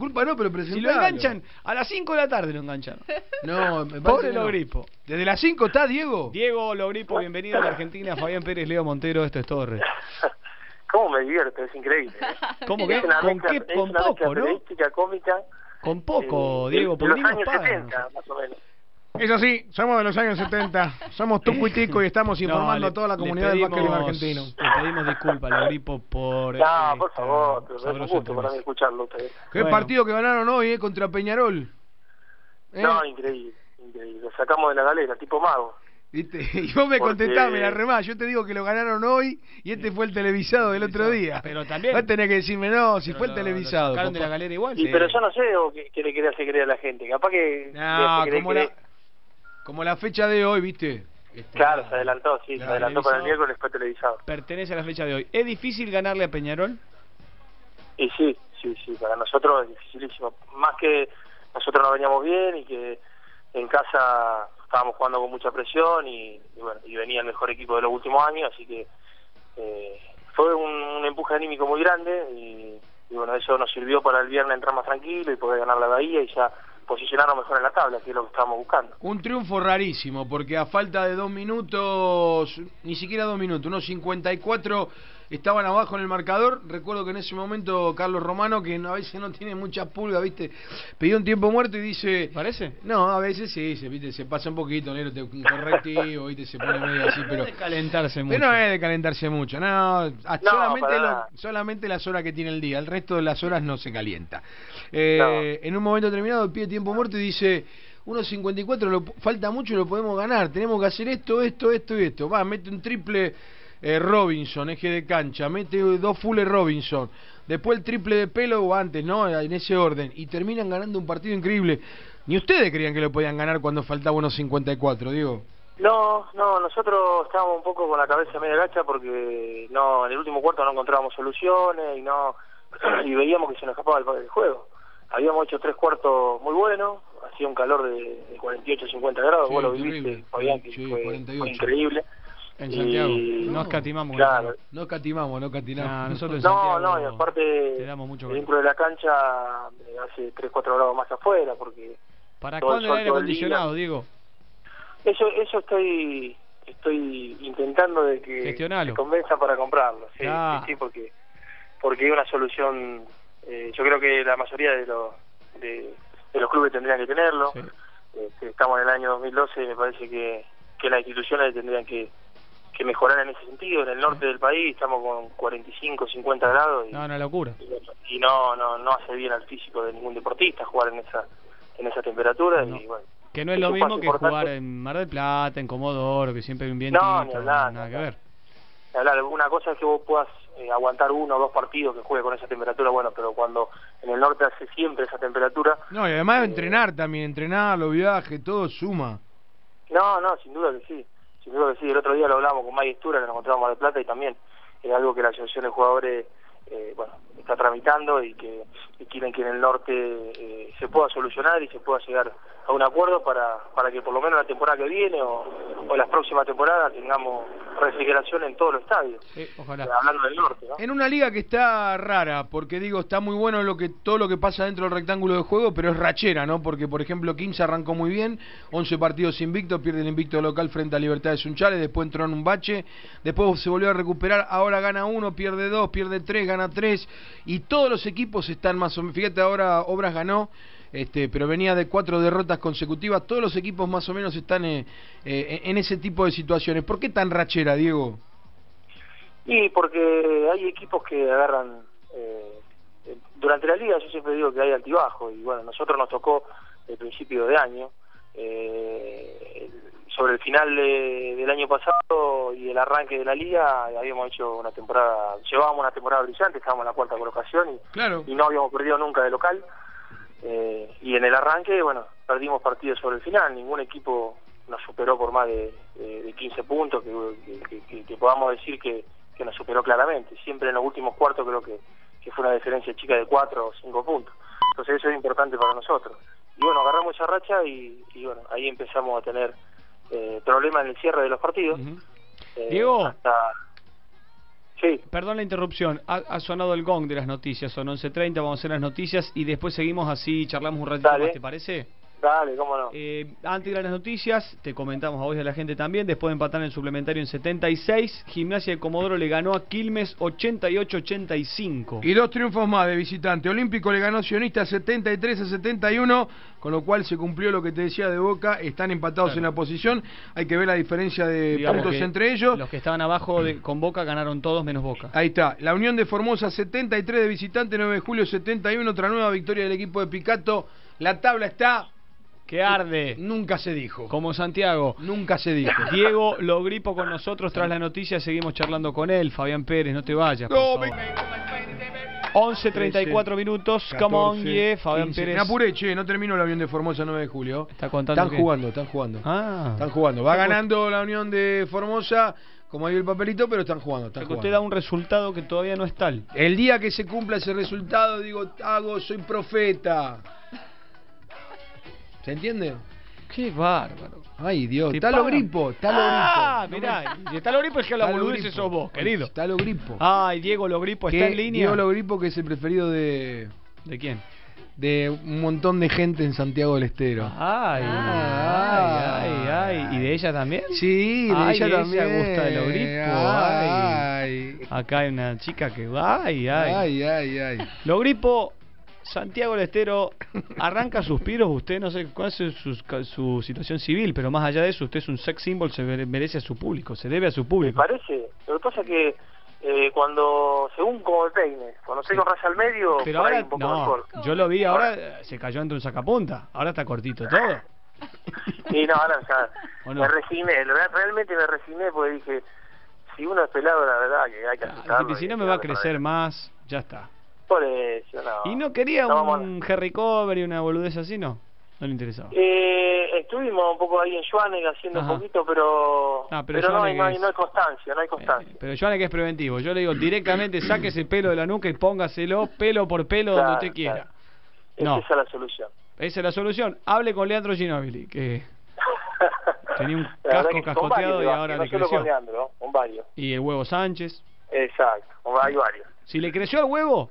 disculpa no, pero presentalo. Si lo enganchan, a las 5 de la tarde lo engancharon. No, me parece Pobre que no. Logripo. ¿Desde las 5 está Diego? Diego Logripo, bienvenido a la Argentina. Fabián Pérez, Leo Montero, esto es Torre. ¿Cómo me divierto? Es increíble. ¿Cómo que? Es una ¿Con mezcla, qué? es Con una mezcla poco, ¿no? periodística, cómica. Con poco, Diego, de porque los ni nos años pagan. 70, más o menos. Eso sí, somos de los años 70. Somos Tuco y Tico y estamos informando a toda la comunidad del básquetbol argentino. Le pedimos disculpas, Logripo, por... No, por favor, pero es un sabroso gusto para mí escucharlo ustedes. Qué Bueno. partido que ganaron hoy, contra Peñarol. No, increíble, increíble. Lo sacamos de la galera, tipo mago. ¿Viste? Y vos me Porque- contestás, me la remás. Yo te digo que lo ganaron hoy y este fue el televisado del otro día. Pero también... Vos tenés que decirme, no, si pero fue el lo televisado. sacaron de la compa. galera igual. Y, pero yo no sé o qué le quería hacer creer a la gente. Capaz que... le No, hace creer como la fecha de hoy, ¿viste? Claro, se adelantó, sí, se Claro, adelantó para el televisado. miércoles, fue televisado. Pertenece a la fecha de hoy. ¿Es difícil ganarle a Peñarol? Y sí, para nosotros es dificilísimo. Más que nosotros nos veníamos bien y que en casa estábamos jugando con mucha presión y bueno, y venía el mejor equipo de los últimos años, así que fue un empuje anímico muy grande y bueno, eso nos sirvió para el viernes entrar más tranquilo y poder ganar la Bahía y ya posicionarnos mejor en la tabla, que es lo que estábamos buscando. Un triunfo rarísimo, porque a falta de 2 minutos, ni siquiera 2 minutos, unos 54 estaban abajo en el marcador. Recuerdo que en ese momento Carlos Romano, que a veces no tiene mucha pulga, ¿viste? Pidió un tiempo muerto y dice... ¿Parece? No, a veces sí, ¿viste? Se pasa un poquito, negro, un correctivo, ¿viste? Se pone medio así, pero... No es de calentarse mucho. Pero no es de calentarse mucho, no, solamente, para nada. solamente las horas que tiene el día, el resto de las horas no se calienta. No. En un momento determinado pide tiempo muerto y dice, 1.54, falta mucho, lo podemos ganar, tenemos que hacer esto y esto. Va, mete un triple Robinson, eje de cancha, mete 2 fulles Robinson, después el triple de Pelo o antes, ¿no? En ese orden, y terminan ganando un partido increíble. Ni ustedes creían que lo podían ganar cuando faltaba 1.54, Diego. No, nosotros estábamos un poco con la cabeza media gacha porque no, en el último cuarto no encontrábamos soluciones y veíamos que se nos escapaba el juego. Habíamos hecho 3 cuartos muy buenos, hacía un calor de 48, 50 grados, Sí, vos lo terrible. viviste, Fabián, que Sí, fue 48. increíble. En Santiago. Y- No escatimamos. Claro. No catimamos. Nah, nosotros en No, Santiago y aparte te damos mucho dentro de la cancha hace 3, 4 grados más afuera porque ¿Para todo el cuándo el sol, aire todo el acondicionado, día. Diego? eso estoy intentando de que Gestionalo. se convenza para comprarlo, sí, Ah. sí, porque es una solución, yo creo que la mayoría de los clubes tendrían que tenerlo. Sí. Estamos en el año 2012 y me parece que las instituciones tendrían que mejorar en ese sentido. En el norte del país estamos con 45, 50 grados y No, una locura. y no hace bien al físico de ningún deportista jugar en esa temperatura. No. Y bueno, Que no es es lo un mismo paso que importante. jugar en Mar del Plata, en Comodoro, que siempre hay un vientito, No, ni hablar, nada ni que hablar. ver. Hablar, una cosa es que vos puedas aguantar 1 o 2 partidos que juegue con esa temperatura, bueno, pero cuando en el norte hace siempre esa temperatura... No, y además entrenar también, entrenar, los viajes, todo suma. No, sin duda que sí, El otro día lo hablamos con Mike Stura, que nos encontramos en Mar del Plata, y también es algo que la asociación de jugadores está tramitando y quieren que en el norte se pueda solucionar y se pueda llegar a un acuerdo para que por lo menos la temporada que viene o las próximas temporadas tengamos refrigeración en todos los estadios. Ojalá. Hablando del norte, ¿no? En una liga que está rara, porque digo, está muy bueno todo lo que pasa dentro del rectángulo de juego, pero es rachera, ¿no? Porque, por ejemplo, 15 arrancó muy bien, 11 partidos invictos, pierde el invicto local frente a Libertad de Sunchales, después entró en un bache, después se volvió a recuperar, ahora gana 1, pierde 2, pierde 3, gana 3, y todos los equipos están más o menos, fíjate, ahora Obras ganó, pero venía de 4 derrotas consecutivas, todos los equipos más o menos están en ese tipo de situaciones. ¿Por qué tan rachera, Diego? Y porque hay equipos que agarran durante la liga, yo siempre digo que hay altibajo, y bueno, nosotros nos tocó el principio de año, sobre el final del año pasado y el arranque de la liga habíamos hecho llevábamos una temporada brillante, estábamos en la 4ª colocación y no habíamos perdido nunca de local, y en el arranque, bueno, perdimos partidos sobre el final, ningún equipo nos superó por más de 15 puntos, que podamos decir que nos superó claramente. Siempre en los últimos cuartos creo que fue una diferencia chica de 4 o 5 puntos. Entonces eso es importante para nosotros. Y bueno, agarramos esa racha y bueno, ahí empezamos a tener problemas en el cierre de los partidos. Diego, Sí. Sí. Perdón la interrupción, ha sonado el gong de las noticias, son 11:30, vamos a hacer las noticias y después seguimos así, charlamos un ratito más, ¿te parece? Dale, cómo no. Antes de ir a las noticias, te comentamos a vos y a la gente también, después de empatar en el suplementario en 76, Gimnasia de Comodoro le ganó a Quilmes 88-85. Y 2 triunfos más de visitante. Olímpico le ganó Sionista 73-71, con lo cual se cumplió lo que te decía de Boca, están empatados en la posición, hay que ver la diferencia de puntos entre ellos. Los que estaban abajo con Boca ganaron todos menos Boca. Ahí está, la Unión de Formosa 73 de visitante, 9 de julio 71, otra nueva victoria del equipo de Picato. La tabla está... que arde. Nunca se dijo. Como Santiago. Nunca se dijo. Diego Logripo con nosotros tras la noticia, seguimos charlando con él. Fabián Pérez, no te vayas, por favor. 11:34 minutos, 14, come on, yeah, Fabián 15. Pérez. Me apuré, che, no terminó la Unión de Formosa 9 de julio. Está contando Están jugando. Están jugando. Va ganando la Unión de Formosa, como hay el papelito, pero están jugando. Usted da un resultado que todavía no es tal. El día que se cumpla ese resultado, digo, soy profeta. ¿Se entiende? Qué bárbaro. Ay, Dios. Está Logripo. Mirá. Y está Logripo, es que la boludeces sos vos, querido. Está Logripo. Ay, Diego Logripo está en línea. Diego Logripo, que es el preferido de... ¿De quién? De un montón de gente en Santiago del Estero. Ay. ¿Y de ella también? Sí, de ella también. Ella gusta de Logripo. Ay. Acá hay una chica que... Ay. Logripo... Santiago del Estero, arranca suspiros usted, no sé cuál es su situación civil, pero más allá de eso, usted es un sex symbol, se merece a su público, se debe a su público. Me parece, lo que pasa es que cuando, según como me peine, cuando estoy con raya al medio, pero ahora, un poco mejor. Yo lo vi, ahora se cayó entre un sacapunta, ahora está cortito todo. Y no, ahora ya me resigné, realmente me resigné porque dije, si uno es pelado, la verdad que hay que aceptarlo. Si no me va a crecer más, ya está. Por eso, no. ¿Y no quería un Harry Cover y una boludez así, no? No le interesaba. Estuvimos un poco ahí en Schwaneg haciendo un poquito, pero no hay constancia, pero Schwaneg es preventivo. Yo le digo directamente, sáquese el pelo de la nuca y póngaselo pelo por pelo donde usted quiera. Esa es la solución. Esa es la solución. Hable con Leandro Ginóbili, que tenía un casco cascoteado y ahora le creció. Con Leandro, con varios. Y el Huevo Sánchez. Exacto, hay varios. Si le creció el huevo.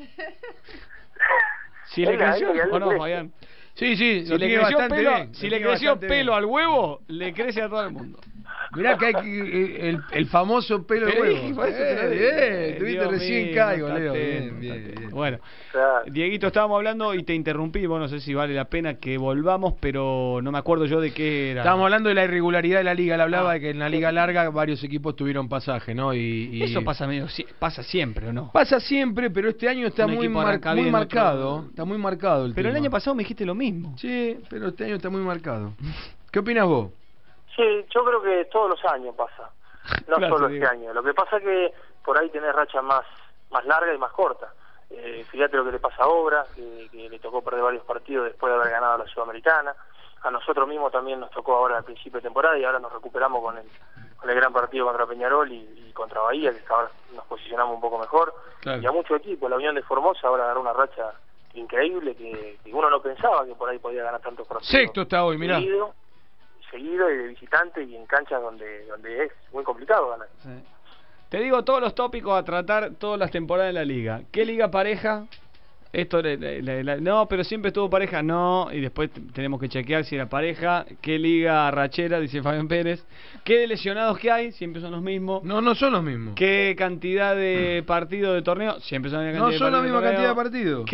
Si le creció o no, Fabián. Sí, si le creció pelo al huevo, le crece a todo el mundo. Mirá que hay el famoso pelo de huevo. Estuviste recién caigo, Leo. Bien. Bueno, Dieguito, estábamos hablando y te interrumpí. Bueno, no sé si vale la pena que volvamos, pero no me acuerdo yo de qué era. Estábamos hablando de la irregularidad de la liga. Él hablaba de que en la liga larga varios equipos tuvieron pasaje, ¿no? Y eso pasa siempre, ¿o no? Pasa siempre, pero este año está muy marcado. Está muy marcado el tema. Pero el año pasado me dijiste lo mismo. Sí, pero este año está muy marcado. ¿Qué opinas vos? Sí, yo creo que todos los años pasa, no solo este año. Lo que pasa es que por ahí tenés rachas más largas y más cortas. Fíjate lo que le pasa a Obra, que le tocó perder varios partidos después de haber ganado la Sudamericana. A nosotros mismos también nos tocó ahora al principio de temporada y ahora nos recuperamos con el gran partido contra Peñarol y contra Bahía, que ahora nos posicionamos un poco mejor. Claro. Y a muchos equipos, la Unión de Formosa ahora agarró una racha increíble que uno no pensaba que por ahí podía ganar tantos partidos. Sexto está hoy, mirá. Seguido y de visitante y en canchas donde es muy complicado ganar. Sí. Te digo todos los tópicos a tratar todas las temporadas de la liga. ¿Qué liga pareja? Esto no, pero siempre estuvo pareja, no, y después tenemos que chequear si era pareja. ¿Qué liga rachera? Dice Fabián Pérez. ¿Qué lesionados que hay? Siempre son los mismos. No son los mismos. ¿Qué cantidad de partidos de torneo? Siempre son la misma cantidad. No son la misma cantidad de partidos.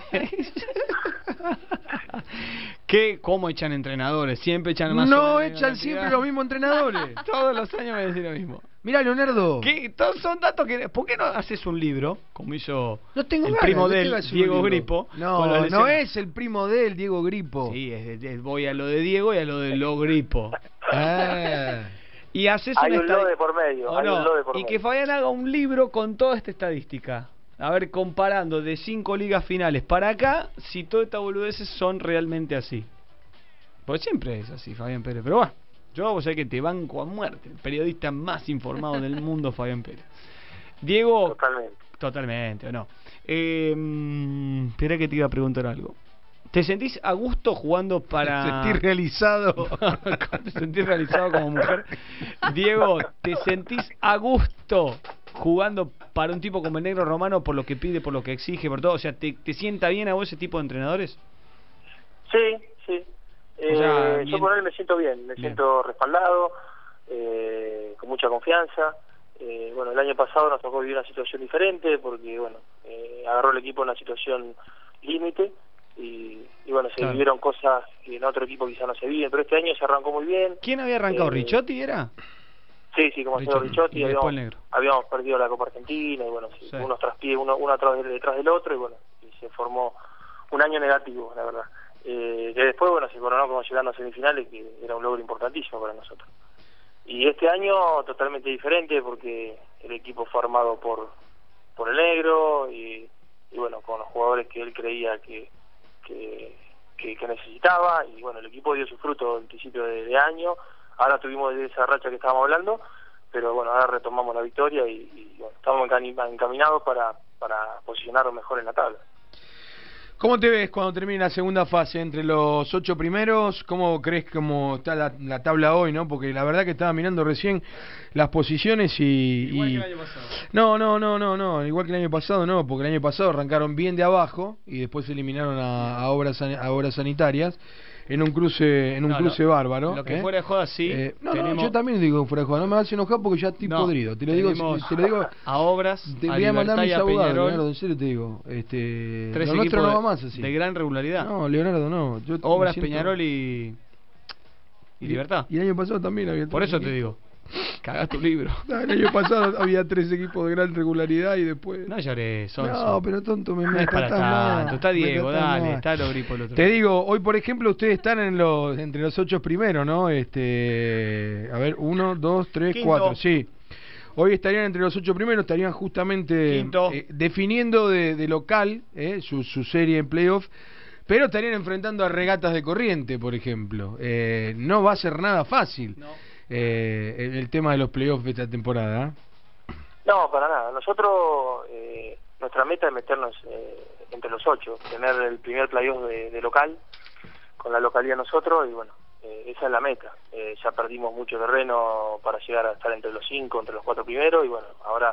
¿Cómo echan entrenadores? Siempre echan más. No echan siempre los mismos entrenadores. Todos los años me decís lo mismo. Mirá, Leonardo. Todos son datos que... ¿Por qué no haces un libro, como hizo el primo de él, Diego Gripo? No es el primo de él, Diego Gripo. Sí, voy a lo de Diego y a lo de Lo Gripo. Y haces hay un lo de por medio. Y que Fabián haga un libro con toda esta estadística. A ver, comparando de 5 ligas finales para acá, si todas estas boludeces son realmente así. Pues siempre es así, Fabián Pérez. Pero bueno, yo vos sabés que te banco a muerte. El periodista más informado del mundo, Fabián Pérez. Diego... Totalmente, ¿o no? Espera que te iba a preguntar algo. ¿Te sentís a gusto jugando para...? Te sentís realizado. ¿Te sentís realizado como mujer? Diego, ¿te sentís a gusto jugando para un tipo como el Negro Romano por lo que pide, por lo que exige, por todo? O sea, ¿te sienta bien a vos ese tipo de entrenadores? Sí. Yo con él me siento bien, siento respaldado, con mucha confianza. Bueno, el año pasado nos tocó vivir una situación diferente porque, bueno, agarró el equipo en una situación límite y bueno, se vivieron cosas que en otro equipo quizás no se viven, pero este año se arrancó muy bien. ¿Quién había arrancado? ¿Ricciotti era? Sí, como Ricciotti, habíamos perdido la Copa Argentina y bueno, unos traspiés, uno detrás del otro y bueno, y se formó un año negativo, la verdad. Que después, bueno, se coronó como llegando a semifinales, que era un logro importantísimo para nosotros. Y este año totalmente diferente porque el equipo fue armado por el Negro y bueno, con los jugadores que él creía que necesitaba y bueno, el equipo dio su fruto en principio de año. Ahora tuvimos esa racha que estábamos hablando, pero bueno, ahora retomamos la victoria y bueno, estamos encaminados para posicionarnos mejor en la tabla. ¿Cómo te ves cuando termine la segunda fase entre los 8 primeros? ¿Cómo crees cómo está la tabla hoy, no? Porque la verdad que estaba mirando recién las posiciones Igual que el año pasado. No, igual que el año pasado no, porque el año pasado arrancaron bien de abajo y después se eliminaron a obras sanitarias en un cruce bárbaro. Lo que fuera de joda sí. No, yo también digo fuera de joda, no me vas a enojar porque ya estoy podrido. Te lo digo a Obras, te voy a mandar mis abogados, Leonardo, en serio te digo. Lo nuestro no va más así. De gran regularidad. No, Leonardo, no. Obras, Peñarol y Libertad. Y el año pasado también había. Por eso te digo. Cagás tu libro. No, el año pasado había 3 equipos de gran regularidad y después... No llores, No, pero tonto, no es para tanto. Está Diego, dale, está Logripo el otro. Te digo, hoy por ejemplo ustedes están entre los 8 primeros, ¿no? A ver, 1, 2, 3, 4, sí. Hoy estarían entre los 8 primeros, estarían justamente definiendo de local su serie en playoff, pero estarían enfrentando a Regatas de Corriente, por ejemplo. No va a ser nada fácil. No. El tema de los playoffs de esta temporada. No, para nada. Nosotros, nuestra meta es meternos entre los 8, tener el primer playoff de local, con la localidad nosotros, y bueno, esa es la meta. Ya perdimos mucho terreno para llegar a estar entre los 5, entre los 4 primeros, y bueno, ahora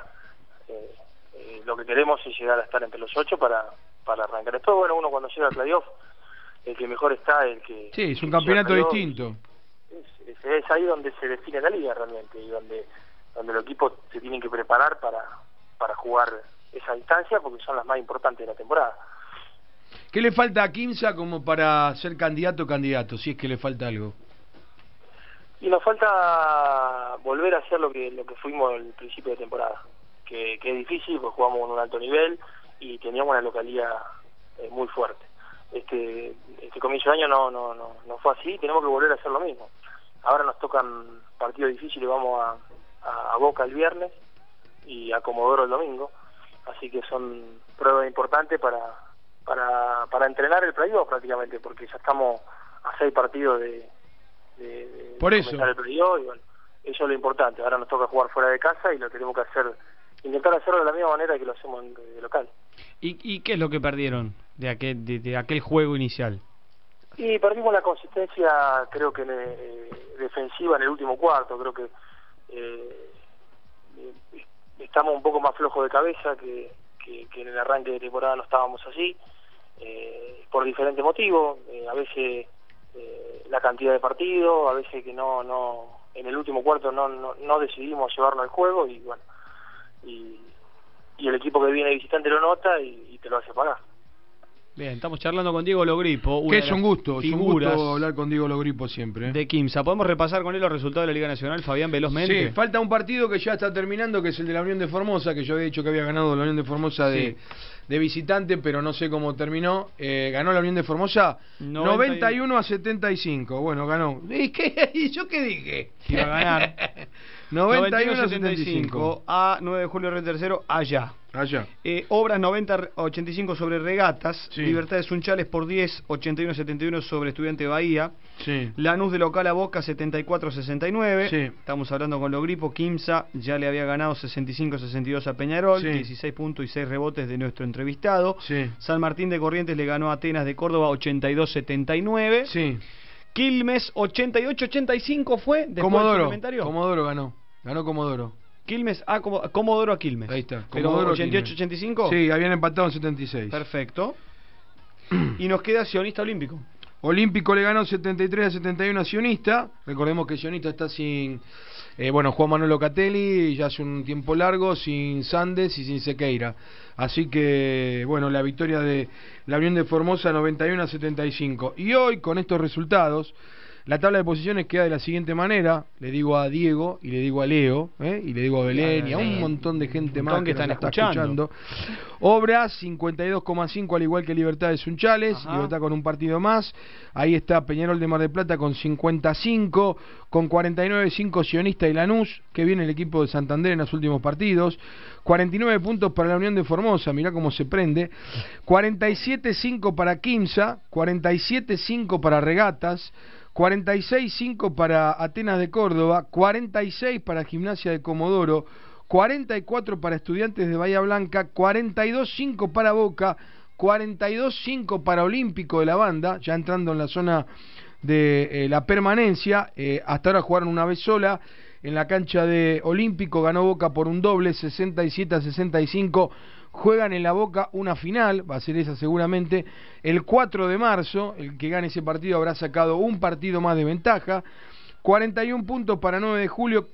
lo que queremos es llegar a estar entre los 8 para arrancar. Después, bueno, uno cuando llega al playoff, el que mejor está, el que... Sí, es un campeonato distinto. Es ahí donde se define la liga realmente y donde los equipos se tienen que preparar para jugar esa instancia porque son las más importantes de la temporada. ¿Qué le falta a Quimsa como para ser candidato, si es que le falta algo? Y nos falta volver a hacer lo que fuimos al principio de temporada, que es difícil porque jugamos con un alto nivel y teníamos una localidad muy fuerte. Este comienzo de año no fue así, tenemos que volver a hacer lo mismo. Ahora nos tocan partidos difíciles, vamos a Boca el viernes y a Comodoro el domingo, así que son pruebas importantes para entrenar el playoff prácticamente, porque ya estamos a 6 partidos de por eso comenzar el playoff y bueno, eso es lo importante. Ahora nos toca jugar fuera de casa y lo tenemos que intentar hacerlo de la misma manera que lo hacemos de local. ¿Y qué es lo que perdieron de aquel juego inicial? Y perdimos la consistencia, creo que defensiva en el último cuarto. Creo que estamos un poco más flojos de cabeza que en el arranque de temporada no estábamos así, por diferentes motivos. A veces la cantidad de partidos, a veces que no en el último cuarto no decidimos llevarnos al juego y bueno, y el equipo que viene de visitante lo nota y te lo hace pagar. Bien, estamos charlando con Diego Logripo. Que es un gusto hablar con Diego Logripo siempre. De Quimsa. ¿Podemos repasar con él los resultados de la Liga Nacional, Fabián, velozmente? Sí, falta un partido que ya está terminando, que es el de la Unión de Formosa, que yo había dicho que había ganado la Unión de Formosa de visitante, pero no sé cómo terminó. Ganó la Unión de Formosa 91-75. Bueno, ganó. ¿Y yo qué dije? Que iba a ganar. 91-75. A 9 de julio, Red Tercero, allá. Allá. Obras 90-85 sobre Regatas. Sí. Libertad de Sunchales por 10, 81-71 sobre Estudiante Bahía. Sí. Lanús de local a Boca 74-69. Sí. Estamos hablando con Logripo. Quimsa ya le había ganado 65-62 a Peñarol. Sí. 16 puntos y 6 rebotes de nuestro entrevistado. Sí. San Martín de Corrientes le ganó a Atenas de Córdoba 82-79. Sí. Quilmes 88-85 fue. Después del Comodoro. suplementario. Comodoro ganó. Ganó Comodoro. Quilmes, Comodoro a Quilmes. Ahí está. Pero Comodoro 88-85. Sí, habían empatado en 76. Perfecto. Y nos queda Sionista Olímpico. Olímpico le ganó 73-71 a Sionista. Recordemos que Sionista está sin Juan Manuel Locatelli, ya hace un tiempo largo, sin Sandes y sin Sequeira. Así que, la victoria de la Unión de Formosa 91-75. Y hoy, con estos resultados, la tabla de posiciones queda de la siguiente manera. Le digo a Diego, y le digo a Leo, y le digo a Belén, y a un montón de gente más que están nos está escuchando. Obras 52,5 al igual que Libertad de Sunchales. Ajá. Libertad con un partido más. Ahí está Peñarol de Mar del Plata con 55, con 49,5 Sionista y Lanús, que viene el equipo de Santander en los últimos partidos. 49 puntos para la Unión de Formosa, mirá cómo se prende. 47,5 para Quimsa, 47,5 para Regatas, 46,5 para Atenas de Córdoba, 46 para Gimnasia de Comodoro, 44 para Estudiantes de Bahía Blanca, 42,5 para Boca, 42,5 para Olímpico de la Banda, ya entrando en la zona de la permanencia. Hasta ahora jugaron una vez sola en la cancha de Olímpico, ganó Boca por un doble, 67-65. Juegan en la Boca una final, va a ser esa seguramente, el 4 de marzo. El que gane ese partido habrá sacado un partido más de ventaja. 41 puntos para 9 de julio,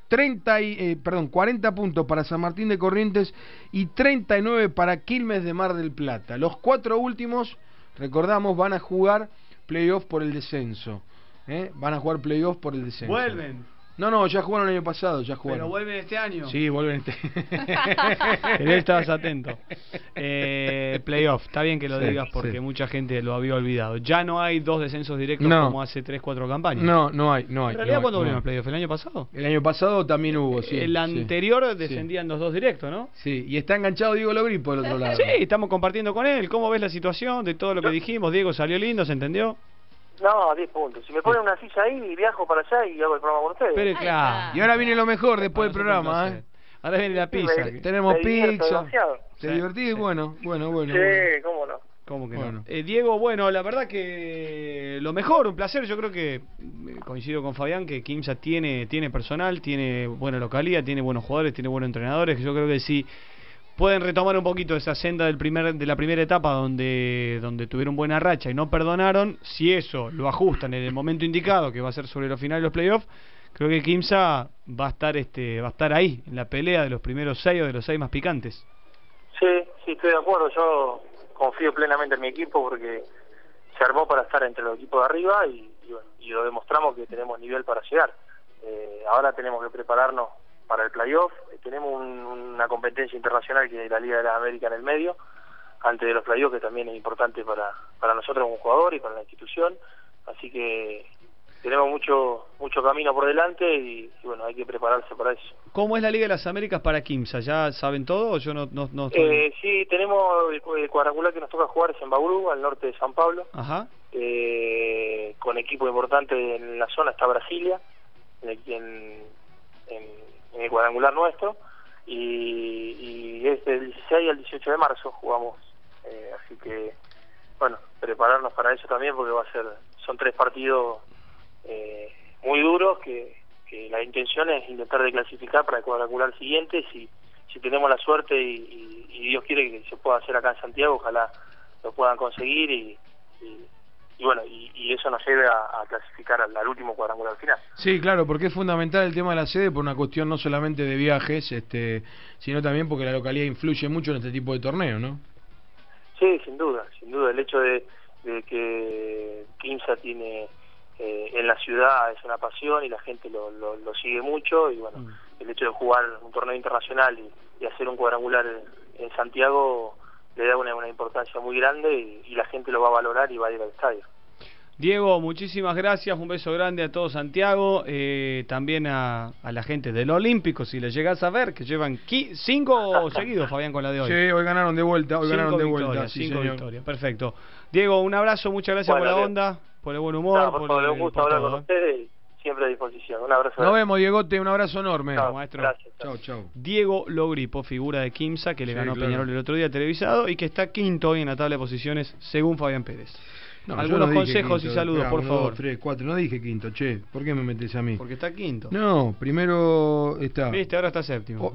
40 puntos para San Martín de Corrientes y 39 para Quilmes de Mar del Plata. Los 4 últimos, recordamos, van a jugar playoff por el descenso. Van a jugar playoff por el descenso. Vuelven. No, ya jugaron el año pasado, ya jugaron. ¿Pero vuelven este año? Sí, vuelven este año. Estabas atento. Playoff, está bien que lo digas porque mucha gente lo había olvidado. Ya no hay 2 descensos directos como hace 3-4 campañas. No hay. ¿En realidad cuándo volvieron los playoffs? ¿El año pasado? El año pasado también hubo, sí. El anterior descendían los 2 directos, ¿no? Sí, y está enganchado Diego Logripo del otro lado. Sí, estamos compartiendo con él. ¿Cómo ves la situación de todo lo que dijimos? Diego, ¿salió lindo? ¿Se entendió? No, 10 puntos. Si me ponen una silla ahí, viajo para allá y hago el programa con ustedes. Pero claro. Y ahora viene lo mejor después del programa, Ahora viene la pizza. Tenemos pizza. ¿Te divertís? Sí. Bueno. Sí, cómo no. ¿Cómo que no? Diego, la verdad que lo mejor, un placer. Yo creo que coincido con Fabián que Quimsa tiene personal, tiene buena localidad, tiene buenos jugadores, tiene buenos entrenadores. Yo creo que sí pueden retomar un poquito esa senda de la primera etapa donde tuvieron buena racha y no perdonaron. Si eso lo ajustan en el momento indicado, que va a ser sobre los finales de los playoffs, creo que Quimsa va a estar ahí en la pelea de los primeros 6 o de los 6 más picantes. Sí, estoy de acuerdo. Yo confío plenamente en mi equipo porque se armó para estar entre los equipos de arriba y lo demostramos que tenemos nivel para llegar. Ahora tenemos que prepararnos para el playoff. Tenemos una competencia internacional que es la Liga de la América en el medio, antes de los playoffs, que también es importante para nosotros como jugador y para la institución. Así que tenemos mucho camino por delante y hay que prepararse para eso. ¿Cómo es la Liga de las Américas para Quimsa? ¿Ya saben todo o yo no estoy... Sí, tenemos el cuadrangular que nos toca jugar es en Bauru, al norte de San Pablo. Ajá. Con equipo importante en la zona está Brasilia, en el cuadrangular nuestro, y es del 16 al 18 de marzo jugamos, así que prepararnos para eso también porque son 3 partidos muy duros que la intención es intentar de clasificar para el cuadrangular siguiente. Si tenemos la suerte y Dios quiere que se pueda hacer acá en Santiago, ojalá lo puedan conseguir y eso nos lleve a clasificar al último cuadrangular final. Sí, claro, porque es fundamental el tema de la sede por una cuestión no solamente de viajes, sino también porque la localidad influye mucho en este tipo de torneo, ¿no? Sí, sin duda. El hecho de que Quimsa tiene en la ciudad es una pasión y la gente lo sigue mucho y el hecho de jugar un torneo internacional y hacer un cuadrangular en Santiago le da una importancia muy grande y la gente lo va a valorar y va a ir al estadio. Diego, muchísimas gracias, un beso grande a todo Santiago, también a la gente del Olímpico, si le llegás a ver, que llevan 5 seguidos, Fabián, con la de hoy. Sí, hoy ganaron de vuelta, cinco victorias, perfecto. Diego, un abrazo, muchas gracias por la onda, por el buen humor. Por un gusto hablar con ustedes, siempre a disposición. Un abrazo. Nos vemos, Diegote, un abrazo enorme. Chao, maestro. Gracias. Chau. Diego Logripo, figura de Quimsa, que le ganó a Peñarol el otro día televisado y que está quinto hoy en la tabla de posiciones, según Fabián Pérez. No, algunos consejos quinto, y saludos, por favor. 2, 3, 4, no dije quinto, che, ¿por qué me metes a mí? Porque está quinto. No, primero está. Viste, ahora está séptimo.